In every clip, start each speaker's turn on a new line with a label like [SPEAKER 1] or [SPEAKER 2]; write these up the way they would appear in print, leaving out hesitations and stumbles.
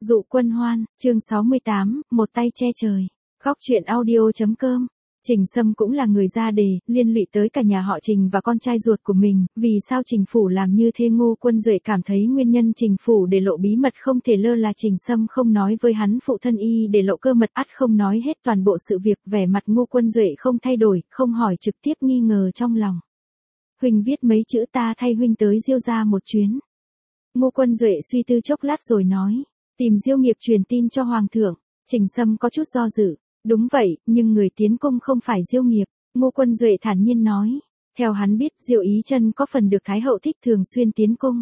[SPEAKER 1] Dụ Quân Hoan, chương 68, một tay che trời. Góc truyện audio.com. Trình Sâm cũng là người ra đề, liên lụy tới cả nhà họ Trình và con trai ruột của mình, vì sao Trình Phủ làm như thế. Ngô Quân Duệ cảm thấy nguyên nhân Trình Phủ để lộ bí mật không thể lơ là Trình Sâm không nói với hắn phụ thân y để lộ cơ mật, ắt không nói hết toàn bộ sự việc. Vẻ mặt Ngô Quân Duệ không thay đổi, không hỏi, trực tiếp nghi ngờ trong lòng. Huynh viết mấy chữ, ta thay huynh tới Diêu gia một chuyến. Ngô Quân Duệ suy tư chốc lát rồi nói, tìm Diêu Nghiệp truyền tin cho Hoàng thượng. Trình Sâm có chút do dự. Đúng vậy, nhưng người tiến cung không phải Diêu Nghiệp. Ngô Quân Duệ thản nhiên nói. Theo hắn biết, Diêu Ý Chân có phần được Thái hậu thích, thường xuyên tiến cung.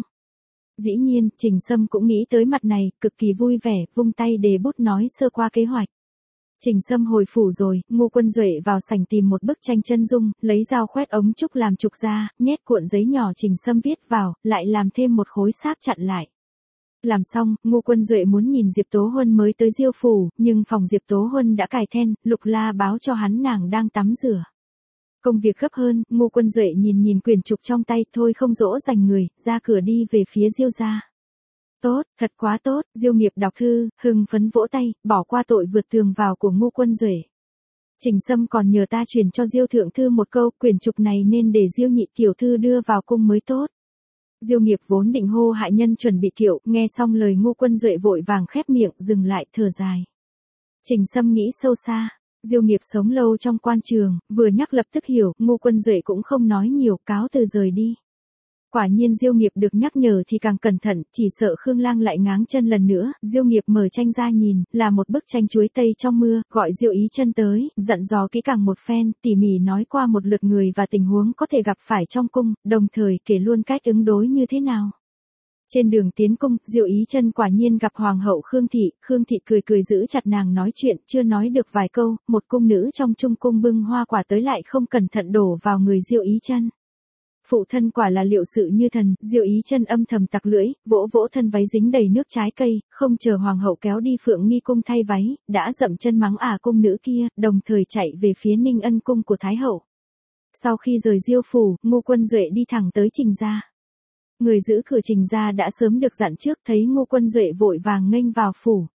[SPEAKER 1] Dĩ nhiên, Trình Sâm cũng nghĩ tới mặt này, cực kỳ vui vẻ, vung tay đề bút nói sơ qua kế hoạch. Trình Sâm hồi phủ rồi, Ngô Quân Duệ vào sảnh tìm một bức tranh chân dung, lấy dao khoét ống trúc làm trục ra, nhét cuộn giấy nhỏ Trình Sâm viết vào, lại làm thêm một khối sáp chặn lại. Làm xong, Ngô Quân Duệ muốn nhìn Diệp Tố Huân mới tới Diêu phủ, nhưng phòng Diệp Tố Huân đã cài then, Lục La báo cho hắn nàng đang tắm rửa. Công việc gấp hơn, Ngô Quân Duệ nhìn quyển trục trong tay, thôi không dỗ dành người, ra cửa đi về phía Diêu gia. Tốt, thật quá tốt. Diêu Nghiệp đọc thư, hưng phấn vỗ tay, bỏ qua tội vượt tường vào của Ngô Quân Duệ. Trình Sâm còn nhờ ta truyền cho Diêu thượng thư một câu, quyển trục này nên để Diêu nhị tiểu thư đưa vào cung mới tốt. Diêu Nghiệp vốn định hô hại nhân chuẩn bị kiệu, nghe xong lời Ngô Quân Duệ vội vàng khép miệng, dừng lại, thở dài. Trình Sâm nghĩ sâu xa. Diêu Nghiệp sống lâu trong quan trường, vừa nhắc lập tức hiểu, Ngô Quân Duệ cũng không nói nhiều, cáo từ rời đi. Quả nhiên Diêu Nghiệp được nhắc nhở thì càng cẩn thận, chỉ sợ Khương Lang lại ngáng chân lần nữa. Diêu Nghiệp mở tranh ra nhìn, là một bức tranh chuối tây trong mưa, gọi Diêu Ý Chân tới, dặn dò kỹ càng một phen, tỉ mỉ nói qua một lượt người và tình huống có thể gặp phải trong cung, đồng thời kể luôn cách ứng đối như thế nào. Trên đường tiến cung, Diêu Ý Chân quả nhiên gặp Hoàng hậu Khương Thị cười giữ chặt nàng nói chuyện, chưa nói được vài câu, một cung nữ trong trung cung bưng hoa quả tới lại không cẩn thận đổ vào người Diêu Ý Chân. Phụ thân quả là liệu sự như thần. Diêu Ý Chân âm thầm tặc lưỡi, vỗ thân váy dính đầy nước trái cây, không chờ Hoàng hậu kéo đi Phượng Nghi cung thay váy, đã dậm chân mắng cung nữ kia, đồng thời chạy về phía Ninh Ân cung của Thái hậu. Sau khi rời Diêu phủ, Ngô Quân Duệ đi thẳng tới Trình gia. Người giữ cửa Trình gia đã sớm được dặn trước, thấy Ngô Quân Duệ vội vàng nghênh vào phủ.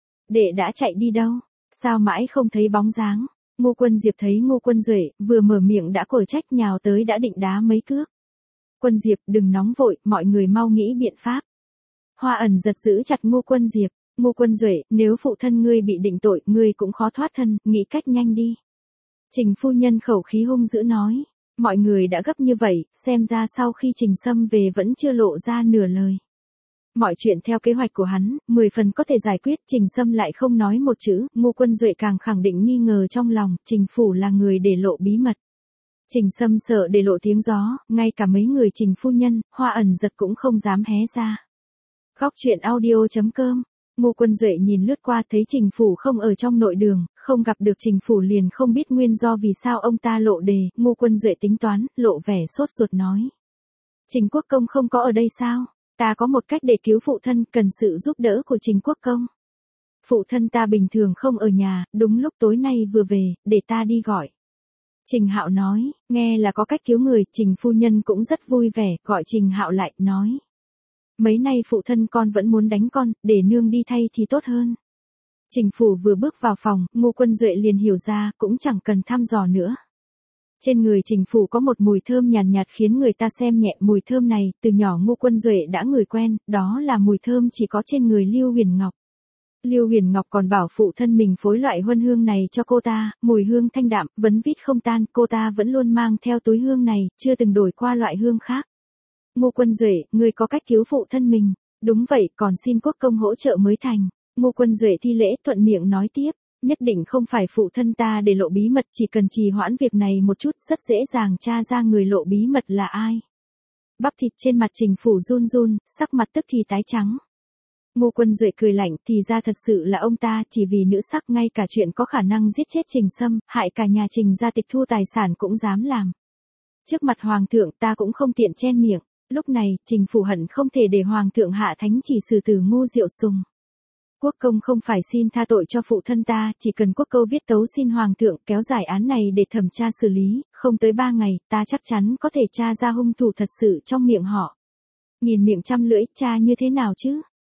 [SPEAKER 1] Đệ đã chạy đi đâu? Sao mãi không thấy bóng dáng? Ngô Quân Diệp thấy Ngô Quân Duệ, vừa mở miệng đã cổi trách, nhào tới đã định đá mấy cước. Quân Diệp, đừng nóng vội, mọi người mau nghĩ biện pháp. Hoa Ẩn giật giữ chặt Ngô Quân Diệp. Ngô Quân Duệ, nếu phụ thân ngươi bị định tội, ngươi cũng khó thoát thân, nghĩ cách nhanh đi. Trình phu nhân khẩu khí hung dữ nói. Mọi người đã gấp như vậy, xem ra sau khi Trình Sâm về vẫn chưa lộ ra nửa lời. Mọi chuyện theo kế hoạch của hắn, 10 phần có thể giải quyết. Trình Sâm lại không nói một chữ, Ngô Quân Duệ càng khẳng định nghi ngờ trong lòng, Trình phủ là người để lộ bí mật. Trình Sâm sợ để lộ tiếng gió, ngay cả mấy người Trình phu nhân, Hoa Ẩn giật cũng không dám hé ra. Góc truyện audio.com. Ngô Quân Duệ nhìn lướt qua thấy Trình phủ không ở trong nội đường, không gặp được Trình phủ liền không biết nguyên do vì sao ông ta lộ đề. Ngô Quân Duệ tính toán, lộ vẻ sốt ruột nói. Trình Quốc Công không có ở đây sao? Ta có một cách để cứu phụ thân, cần sự giúp đỡ của Trình Quốc Công. Phụ thân ta bình thường không ở nhà, đúng lúc tối nay vừa về, để ta đi gọi. Trình Hạo nói, nghe là có cách cứu người. Trình phu nhân cũng rất vui vẻ, gọi Trình Hạo lại, nói. Mấy nay phụ thân con vẫn muốn đánh con, để nương đi thay thì tốt hơn. Trình phủ vừa bước vào phòng, Ngô Quân Duệ liền hiểu ra, cũng chẳng cần thăm dò nữa. Trên người Trình phủ có một mùi thơm nhàn nhạt khiến người ta xem nhẹ. Mùi thơm này, từ nhỏ Ngô Quân Duệ đã ngửi quen, đó là mùi thơm chỉ có trên người Lưu Huyền Ngọc. Lưu Huyền Ngọc còn bảo phụ thân mình phối loại huân hương này cho cô ta, mùi hương thanh đạm, vấn vít không tan, cô ta vẫn luôn mang theo túi hương này, chưa từng đổi qua loại hương khác. Ngô Quân Duệ, ngươi có cách cứu phụ thân mình. Đúng vậy, còn xin Quốc Công hỗ trợ mới thành. Ngô Quân Duệ thi lễ thuận miệng nói tiếp. Nhất định không phải phụ thân ta để lộ bí mật, chỉ cần trì hoãn việc này một chút, rất dễ dàng tra ra người lộ bí mật là ai. Bắp thịt trên mặt Trình phủ run run, sắc mặt tức thì tái trắng. Ngô Quân Duệ cười lạnh, thì ra thật sự là ông ta, chỉ vì nữ sắc ngay cả chuyện có khả năng giết chết Trình Sâm, hại cả nhà Trình gia tịch thu tài sản cũng dám làm. Trước mặt Hoàng thượng ta cũng không tiện chen miệng. Lúc này, Trình phủ hận không thể để Hoàng thượng hạ thánh chỉ xử tử Ngô Diệu Sùng. Quốc công không phải xin tha tội cho phụ thân ta, chỉ cần quốc câu viết tấu xin Hoàng thượng kéo giải án này để thẩm tra xử lý, không tới 3 ngày, ta chắc chắn có thể tra ra hung thủ thật sự trong miệng họ. Nhìn miệng trăm lưỡi, tra như thế nào chứ?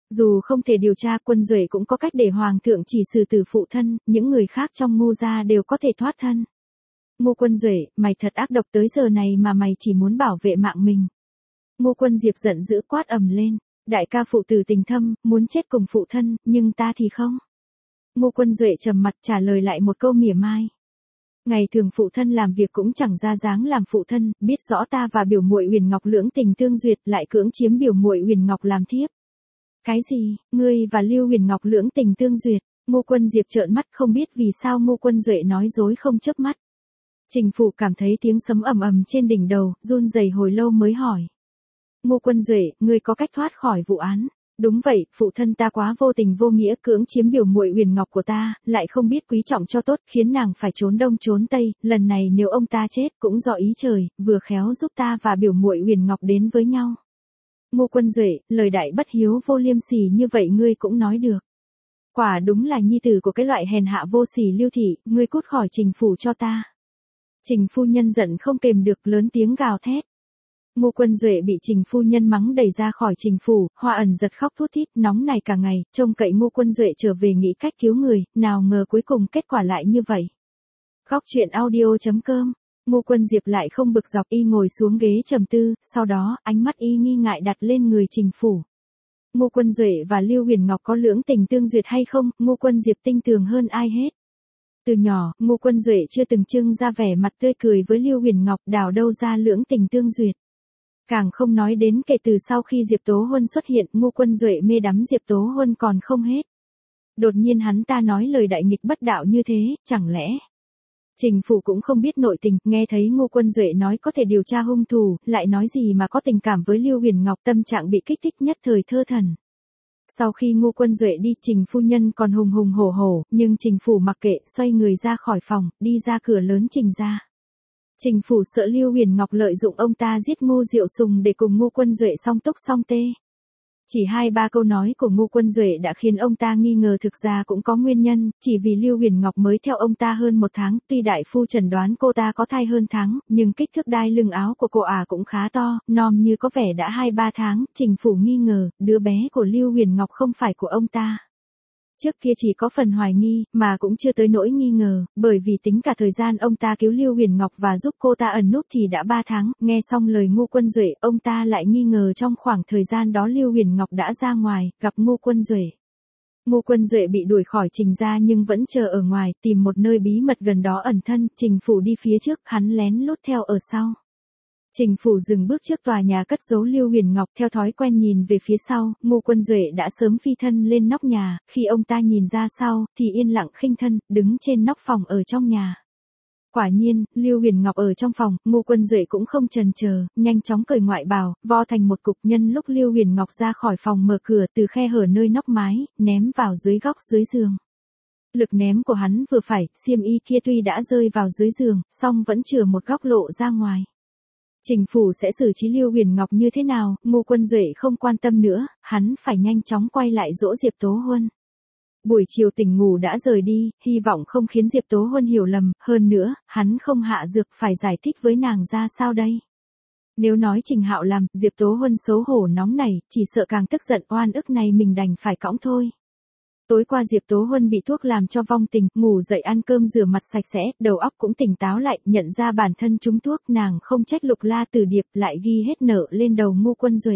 [SPEAKER 1] Dù không thể điều tra, Quân Duệ cũng có cách để hoàng thượng chỉ xử tử phụ thân, những người khác trong Ngô gia đều có thể thoát thân. Ngô Quân Duệ, mày thật ác độc, tới giờ này mà mày chỉ muốn bảo vệ mạng mình. Ngô Quân Diệp giận dữ quát ầm lên, đại ca phụ tử tình thâm, muốn chết cùng phụ thân, nhưng ta thì không. Ngô Quân Duệ trầm mặt trả lời lại một câu mỉa mai. Ngày thường phụ thân làm việc cũng chẳng ra dáng làm phụ thân, biết rõ ta và biểu muội Huyền Ngọc lưỡng tình tương duyệt, lại cưỡng chiếm biểu muội Huyền Ngọc làm thiếp. Cái gì, ngươi và Lưu Huyền Ngọc lưỡng tình tương duyệt? Ngô Quân Diệp trợn mắt không biết vì sao Ngô Quân Duệ nói dối không chớp mắt. Trình Phủ cảm thấy tiếng sấm ầm ầm trên đỉnh đầu, run rẩy hồi lâu mới hỏi. Ngô Quân Duệ, ngươi có cách thoát khỏi vụ án? Đúng vậy, phụ thân ta quá vô tình vô nghĩa cưỡng chiếm biểu muội Huyền Ngọc của ta, lại không biết quý trọng cho tốt, khiến nàng phải trốn đông trốn tây, lần này nếu ông ta chết cũng do ý trời, vừa khéo giúp ta và biểu muội Huyền Ngọc đến với nhau. Ngô Quân Duệ, lời đại bất hiếu vô liêm sỉ như vậy ngươi cũng nói được. Quả đúng là nhi tử của cái loại hèn hạ vô sỉ Lưu thị, ngươi cút khỏi Trình Phủ cho ta. Trình phu nhân giận không kềm được lớn tiếng gào thét. Ngô Quân Duệ bị Trình phu nhân mắng đẩy ra khỏi Trình Phủ, Hoa Ẩn giật khóc thút thít, nóng này cả ngày, trông cậy Ngô Quân Duệ trở về nghĩ cách cứu người, nào ngờ cuối cùng kết quả lại như vậy. Góc truyện audio.com. Ngô Quân Diệp lại không bực dọc, y ngồi xuống ghế trầm tư, sau đó, ánh mắt y nghi ngại đặt lên người Trình Phủ. Ngô Quân Duệ và Lưu Huyền Ngọc có lưỡng tình tương duyệt hay không, Ngô Quân Diệp tinh tường hơn ai hết. Từ nhỏ, Ngô Quân Duệ chưa từng trưng ra vẻ mặt tươi cười với Lưu Huyền Ngọc, đào đâu ra lưỡng tình tương duyệt. Càng không nói đến kể từ sau khi Diệp Tố Huân xuất hiện, Ngô Quân Duệ mê đắm Diệp Tố Huân còn không hết. Đột nhiên hắn ta nói lời đại nghịch bất đạo như thế, chẳng lẽ... Trình Phủ cũng không biết nội tình, nghe thấy Ngô Quân Duệ nói có thể điều tra hung thủ, lại nói gì mà có tình cảm với Lưu Huyền Ngọc, tâm trạng bị kích thích nhất thời thơ thần. Sau khi Ngô Quân Duệ đi, Trình phu nhân còn hùng hùng hổ hổ, nhưng Trình Phủ mặc kệ, xoay người ra khỏi phòng, đi ra cửa lớn Trình ra. Trình Phủ sợ Lưu Huyền Ngọc lợi dụng ông ta giết Ngô Diệu Sùng để cùng Ngô Quân Duệ song túc song tê. Chỉ 2-3 câu nói của Ngô Quân Duệ đã khiến ông ta nghi ngờ thực ra cũng có nguyên nhân, chỉ vì Lưu Huyền Ngọc mới theo ông ta hơn 1 tháng, tuy đại phu chẩn đoán cô ta có thai hơn tháng, nhưng kích thước đai lưng áo của cô cũng khá to, nom như có vẻ đã 2-3 tháng, Trình Phủ nghi ngờ, đứa bé của Lưu Huyền Ngọc không phải của ông ta. Trước kia chỉ có phần hoài nghi, mà cũng chưa tới nỗi nghi ngờ, bởi vì tính cả thời gian ông ta cứu Lưu Huyền Ngọc và giúp cô ta ẩn núp thì đã 3 tháng, nghe xong lời Ngô Quân Duệ, ông ta lại nghi ngờ trong khoảng thời gian đó Lưu Huyền Ngọc đã ra ngoài, gặp Ngô Quân Duệ. Ngô Quân Duệ bị đuổi khỏi Trình ra nhưng vẫn chờ ở ngoài, tìm một nơi bí mật gần đó ẩn thân, Trình Phủ đi phía trước, hắn lén lút theo ở sau. Trình Phủ dừng bước trước tòa nhà cất giấu Lưu Huyền Ngọc, theo thói quen nhìn về phía sau, Ngô Quân Duệ đã sớm phi thân lên nóc nhà, khi ông ta nhìn ra sau, thì yên lặng khinh thân, đứng trên nóc phòng ở trong nhà. Quả nhiên, Lưu Huyền Ngọc ở trong phòng, Ngô Quân Duệ cũng không chần chờ, nhanh chóng cởi ngoại bào, vo thành một cục, nhân lúc Lưu Huyền Ngọc ra khỏi phòng mở cửa từ khe hở nơi nóc mái, ném vào dưới góc dưới giường. Lực ném của hắn vừa phải, xiêm y kia tuy đã rơi vào dưới giường, song vẫn chừa một góc lộ ra ngoài. Trình Phủ sẽ xử trí Lưu Huyền Ngọc như thế nào, Ngô Quân Duệ không quan tâm nữa, hắn phải nhanh chóng quay lại dỗ Diệp Tố Huân. Buổi chiều tỉnh ngủ đã rời đi, hy vọng không khiến Diệp Tố Huân hiểu lầm, hơn nữa, hắn không hạ dược phải giải thích với nàng ra sao đây. Nếu nói Trình Hạo làm, Diệp Tố Huân xấu hổ nóng nảy, chỉ sợ càng tức giận, oan ức này mình đành phải cõng thôi. Tối qua Diệp Tố Huân bị thuốc làm cho vong tình, ngủ dậy ăn cơm rửa mặt sạch sẽ, đầu óc cũng tỉnh táo lại, nhận ra bản thân trúng thuốc, nàng không trách Lục La Tử Điệp, lại ghi hết nợ lên đầu Ngô Quân Duệ.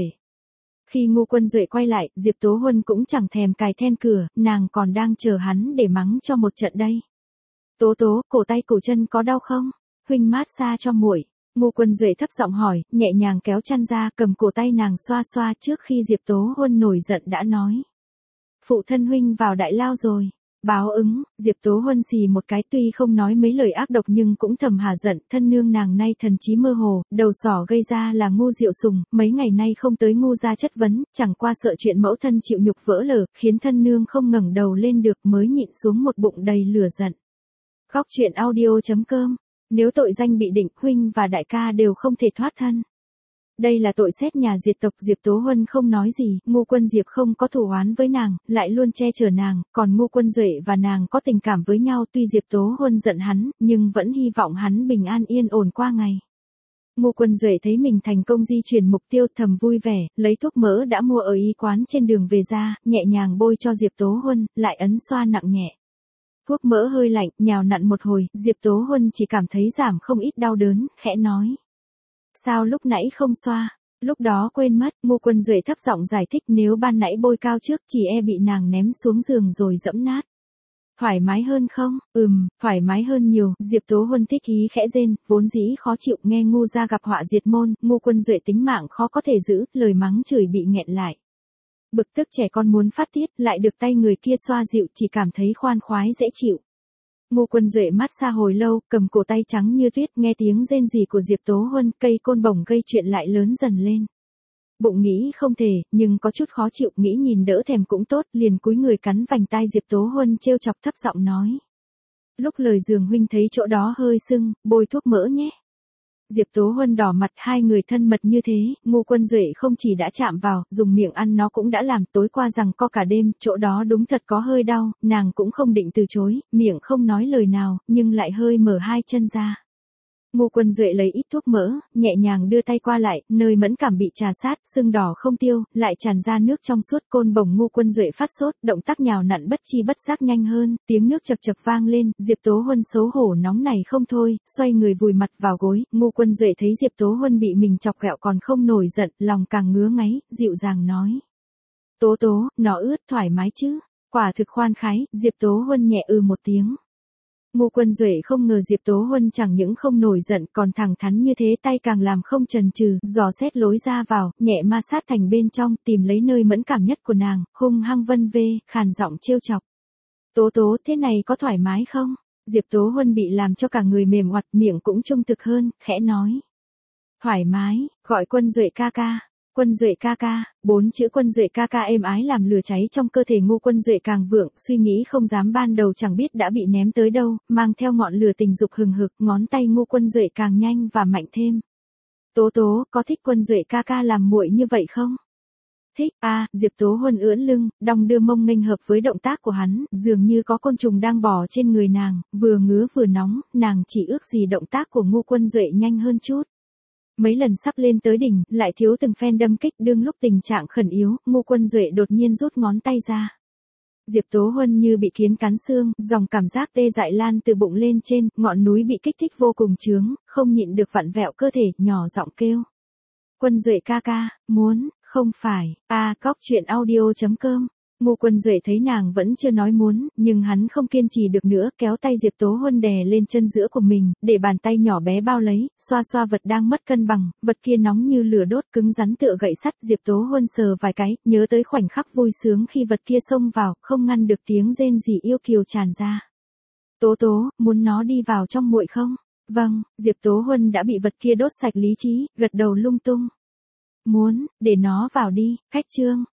[SPEAKER 1] Khi Ngô Quân Duệ quay lại, Diệp Tố Huân cũng chẳng thèm cài then cửa, nàng còn đang chờ hắn để mắng cho một trận đây. Tố Tố, cổ tay cổ chân có đau không? Huynh mát xa cho muội. Ngô Quân Duệ thấp giọng hỏi, nhẹ nhàng kéo chăn ra, cầm cổ tay nàng xoa xoa, trước khi Diệp Tố Huân nổi giận đã nói. Phụ thân huynh vào đại lao rồi. Báo ứng, Diệp Tố Huân xì một cái, tuy không nói mấy lời ác độc nhưng cũng thầm hả giận, thân nương nàng nay thần trí mơ hồ, đầu sỏ gây ra là Ngô Diệu Sùng, mấy ngày nay không tới Ngô gia chất vấn, chẳng qua sợ chuyện mẫu thân chịu nhục vỡ lở, khiến thân nương không ngẩng đầu lên được mới nhịn xuống một bụng đầy lửa giận. Góc truyện audio.com. Nếu tội danh bị định, huynh và đại ca đều không thể thoát thân. Đây là tội xét nhà diệt tộc, Diệp Tố Huân không nói gì, Ngô Quân Diệp không có thù oán với nàng, lại luôn che chở nàng, còn Ngô Quân Duệ và nàng có tình cảm với nhau, tuy Diệp Tố Huân giận hắn, nhưng vẫn hy vọng hắn bình an yên ổn qua ngày. Ngô Quân Duệ thấy mình thành công di chuyển mục tiêu thầm vui vẻ, lấy thuốc mỡ đã mua ở y quán trên đường về ra, nhẹ nhàng bôi cho Diệp Tố Huân, lại ấn xoa nặng nhẹ. Thuốc mỡ hơi lạnh, nhào nặn một hồi, Diệp Tố Huân chỉ cảm thấy giảm không ít đau đớn, khẽ nói. Sao lúc nãy không xoa? Lúc đó quên mất, Ngô Quân Duệ thấp giọng giải thích nếu ban nãy bôi cao trước chỉ e bị nàng ném xuống giường rồi dẫm nát. Thoải mái hơn không? Thoải mái hơn nhiều, Diệp Tố Huân thích ý khẽ rên, vốn dĩ khó chịu nghe ngu ra gặp họa diệt môn, Ngô Quân Duệ tính mạng khó có thể giữ, lời mắng chửi bị nghẹn lại. Bực tức trẻ con muốn phát tiết, lại được tay người kia xoa dịu chỉ cảm thấy khoan khoái dễ chịu. Ngô Quân Duệ mát xa hồi lâu, cầm cổ tay trắng như tuyết nghe tiếng rên rỉ của Diệp Tố Huân, cây côn bổng gây chuyện lại lớn dần lên. Bụng nghĩ không thể, nhưng có chút khó chịu, nghĩ nhìn đỡ thèm cũng tốt, liền cúi người cắn vành tai Diệp Tố Huân trêu chọc thấp giọng nói. Lúc lời giường huynh thấy chỗ đó hơi sưng, bôi thuốc mỡ nhé. Diệp Tố Huân đỏ mặt, hai người thân mật như thế, Ngô Quân Duệ không chỉ đã chạm vào, dùng miệng ăn nó cũng đã làm, tối qua rằng co cả đêm, chỗ đó đúng thật có hơi đau, nàng cũng không định từ chối, miệng không nói lời nào, nhưng lại hơi mở hai chân ra. Ngô Quân Duệ lấy ít thuốc mỡ, nhẹ nhàng đưa tay qua lại, nơi mẫn cảm bị trà sát, sưng đỏ không tiêu, lại tràn ra nước trong suốt, côn bổng Ngô Quân Duệ phát sốt, động tác nhào nặn bất chi bất giác nhanh hơn, tiếng nước chậc chậc vang lên, Diệp Tố Huân xấu hổ nóng này không thôi, xoay người vùi mặt vào gối, Ngô Quân Duệ thấy Diệp Tố Huân bị mình chọc ghẹo còn không nổi giận, lòng càng ngứa ngáy, dịu dàng nói. Tố Tố, nó ướt thoải mái chứ? Quả thực khoan khái, Diệp Tố Huân nhẹ một tiếng. Ngô Quân Duệ không ngờ Diệp Tố Huân chẳng những không nổi giận còn thẳng thắn như thế, tay càng làm không chần chừ, dò xét lối ra vào, nhẹ ma sát thành bên trong, tìm lấy nơi mẫn cảm nhất của nàng, hung hăng vân vê, khàn giọng trêu chọc. Tố Tố, thế này có thoải mái không? Diệp Tố Huân bị làm cho cả người mềm oặt, miệng cũng trung thực hơn, khẽ nói. Thoải mái, gọi Quân Duệ ca ca. Quân Duệ ca ca, 4 chữ Quân Duệ ca ca êm ái làm lửa cháy trong cơ thể Ngô Quân Duệ càng vượng, suy nghĩ không dám ban đầu chẳng biết đã bị ném tới đâu, mang theo ngọn lửa tình dục hừng hực, ngón tay Ngô Quân Duệ càng nhanh và mạnh thêm. Tố Tố, có thích Quân Duệ ca ca làm muội như vậy không? Thích, Diệp Tố Huân ưỡn lưng, đong đưa mông nghênh hợp với động tác của hắn, dường như có côn trùng đang bò trên người nàng, vừa ngứa vừa nóng, nàng chỉ ước gì động tác của Ngô Quân Duệ nhanh hơn chút. Mấy lần sắp lên tới đỉnh, lại thiếu từng phen đâm kích, đương lúc tình trạng khẩn yếu, Ngô Quân Duệ đột nhiên rút ngón tay ra. Diệp Tố Huân như bị kiến cắn xương, dòng cảm giác tê dại lan từ bụng lên trên, ngọn núi bị kích thích vô cùng chướng, không nhịn được vặn vẹo cơ thể, nhỏ giọng kêu. Quân Duệ ca ca, muốn, không phải, cóc.audio.com. Ngô Quân Duệ thấy nàng vẫn chưa nói muốn, nhưng hắn không kiên trì được nữa, kéo tay Diệp Tố Huân đè lên chân giữa của mình, để bàn tay nhỏ bé bao lấy, xoa xoa vật đang mất cân bằng, vật kia nóng như lửa đốt cứng rắn tựa gậy sắt, Diệp Tố Huân sờ vài cái, nhớ tới khoảnh khắc vui sướng khi vật kia xông vào, không ngăn được tiếng rên rỉ yêu kiều tràn ra. Tố Tố, muốn nó đi vào trong muội không? Vâng, Diệp Tố Huân đã bị vật kia đốt sạch lý trí, gật đầu lung tung. Muốn, để nó vào đi, khách trương.